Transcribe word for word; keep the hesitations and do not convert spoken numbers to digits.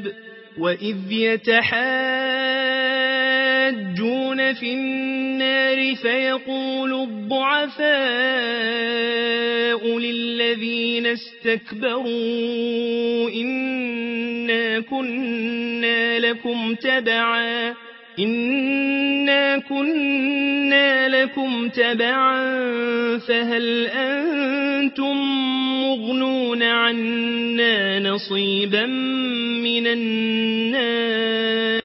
الكتاب وإذ يتحاجون في النار فيقول الضعفاء للذين استكبروا إنا كنا لكم تبعا إنا كنا لكم تبعا فهل أنتم مغنون عنا نصيبا من النار